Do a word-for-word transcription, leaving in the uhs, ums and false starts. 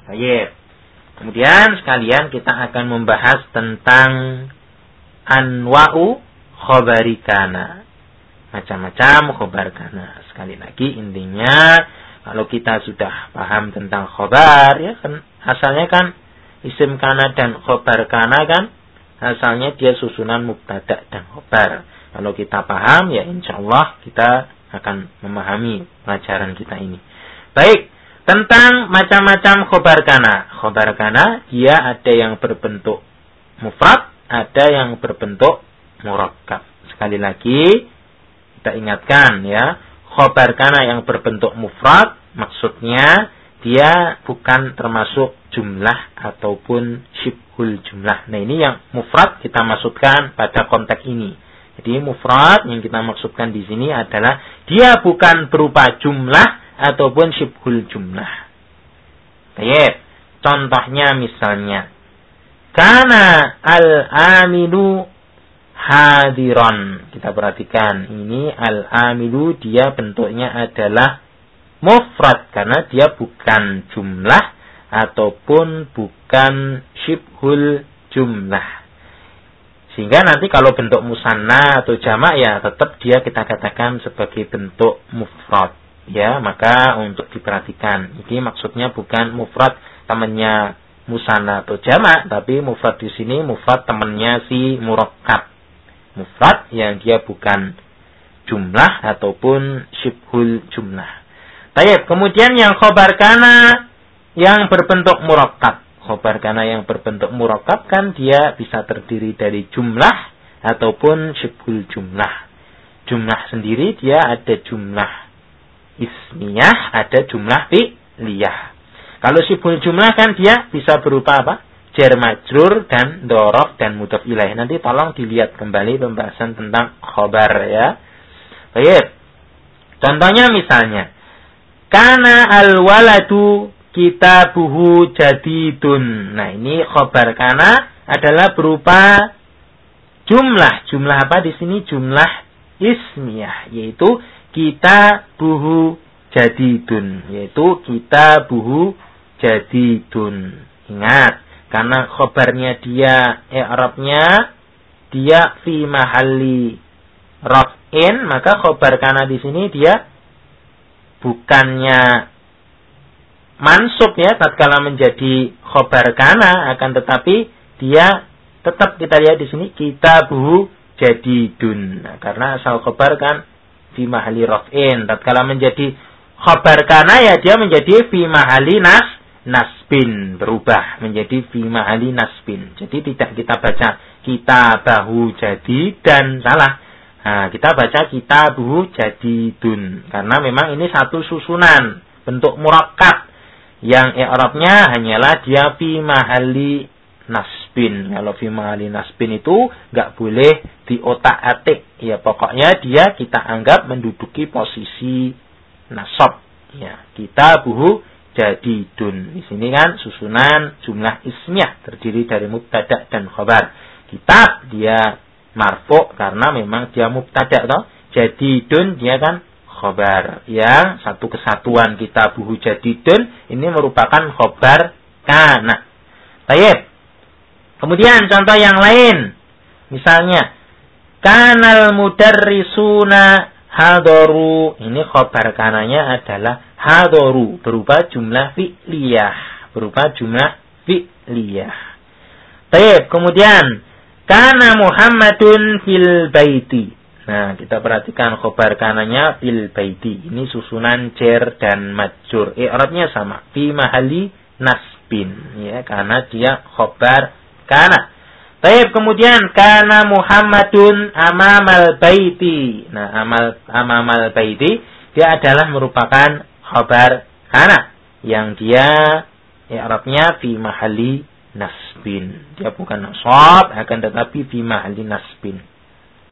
Baik. Kemudian sekalian kita akan membahas tentang anwa'u khabari kana. Macam-macam khabar kana. Sekali lagi intinya kalau kita sudah paham tentang khabar ya kan asalnya kan isim kana dan khabar kana kan asalnya dia susunan mubtada dan khabar. Kalau kita paham ya insyaallah kita akan memahami pelajaran kita ini. Baik, tentang macam-macam khabar kana. Khabar kana dia ada yang berbentuk mufrad, ada yang berbentuk murakkab. Sekali lagi kita ingatkan ya, khabar kana yang berbentuk mufrad maksudnya dia bukan termasuk jumlah ataupun syibhul jumlah. Nah, ini yang mufrad kita maksudkan pada konteks ini. Jadi mufrad yang kita maksudkan di sini adalah dia bukan berupa jumlah ataupun syibhul jumlah. Baik, contohnya misalnya kana al-amilu hadiron. Kita perhatikan ini al-amilu dia bentuknya adalah mufrad karena dia bukan jumlah ataupun bukan syibhul jumlah. Sehingga nanti kalau bentuk musanna atau jamak ya tetap dia kita katakan sebagai bentuk mufrad. Ya, maka untuk diperhatikan. Ini maksudnya bukan mufrad temannya musanna atau jamak, tapi mufrad di sini mufrad temannya si murakkab. Mufrad yang dia bukan jumlah ataupun syibhul jumlah. Baik, kemudian yang khabar kana yang berbentuk murakkab. Khabar kana yang berbentuk murakkab kan dia bisa terdiri dari jumlah ataupun syibhul jumlah. Jumlah sendiri dia ada jumlah ismiyah, ada jumlah fi'liyah. Kalau syibhul jumlah kan dia bisa berupa apa? Jar majrur dan dhorof dan mudhof ilaih. Nanti tolong dilihat kembali pembahasan tentang khabar ya. Baik. Contohnya misalnya kana al-waladu kitabuhu jadidun. Nah, ini khabar kana adalah berupa jumlah. Jumlah apa di sini? Jumlah ismiyah, yaitu kitabuhu jadidun, yaitu kitabuhu jadidun. Ingat, karena khabarnya dia i'rabnya dia fi mahalli raf'in, maka khabar kana di sini dia bukannya mansub ya tatkala menjadi khabar kana, akan tetapi dia tetap kita lihat di sini kitabuhu jadidun. Nah, karena asal khabar kan fi mahalli raf'in, tatkala menjadi khabar kana ya dia menjadi fi mahalli nas nasbin, berubah menjadi fi mahalli nasbin. Jadi tidak kita baca kitabahu jadidan, salah. Nah, kita baca kitabuhu jadidun karena memang ini satu susunan bentuk murakkab yang i'rabnya hanyalah dia fi mahalli nasbin. Kalau fi mahalli nasbin itu enggak boleh diotak-atik. Ya, pokoknya dia kita anggap menduduki posisi nasab. Ya, kitabuhu jadidun. Di sini kan susunan jumlah ismiyah terdiri dari mubtada dan khabar. Kitab dia marfu karena memang dia mubtada toh. Jadidun dia kan khabar yang satu kesatuan kitabuhu jadidun ini merupakan khabar kana. Baik. Kemudian contoh yang lain. Misalnya kanal mudarrisuna hadaru. Ini khabar kananya adalah hadaru berupa jumlah fi'liyah, berupa jumlah fi'liyah. Baik, kemudian kana Muhammadun fil baiti. Nah, kita perhatikan khabar kananya fil baiti. Ini susunan jar dan majrur. I'rabnya sama, fi mahalli nasbin, ya, karena dia khabar kana. Baik, kemudian kana Muhammadun amamal baiti. Nah, amal amamal baiti dia adalah merupakan khabar kana yang dia i'rabnya fi mahalli nasbin. Dia bukan nasab akan tetapi fi mahalli nasbin.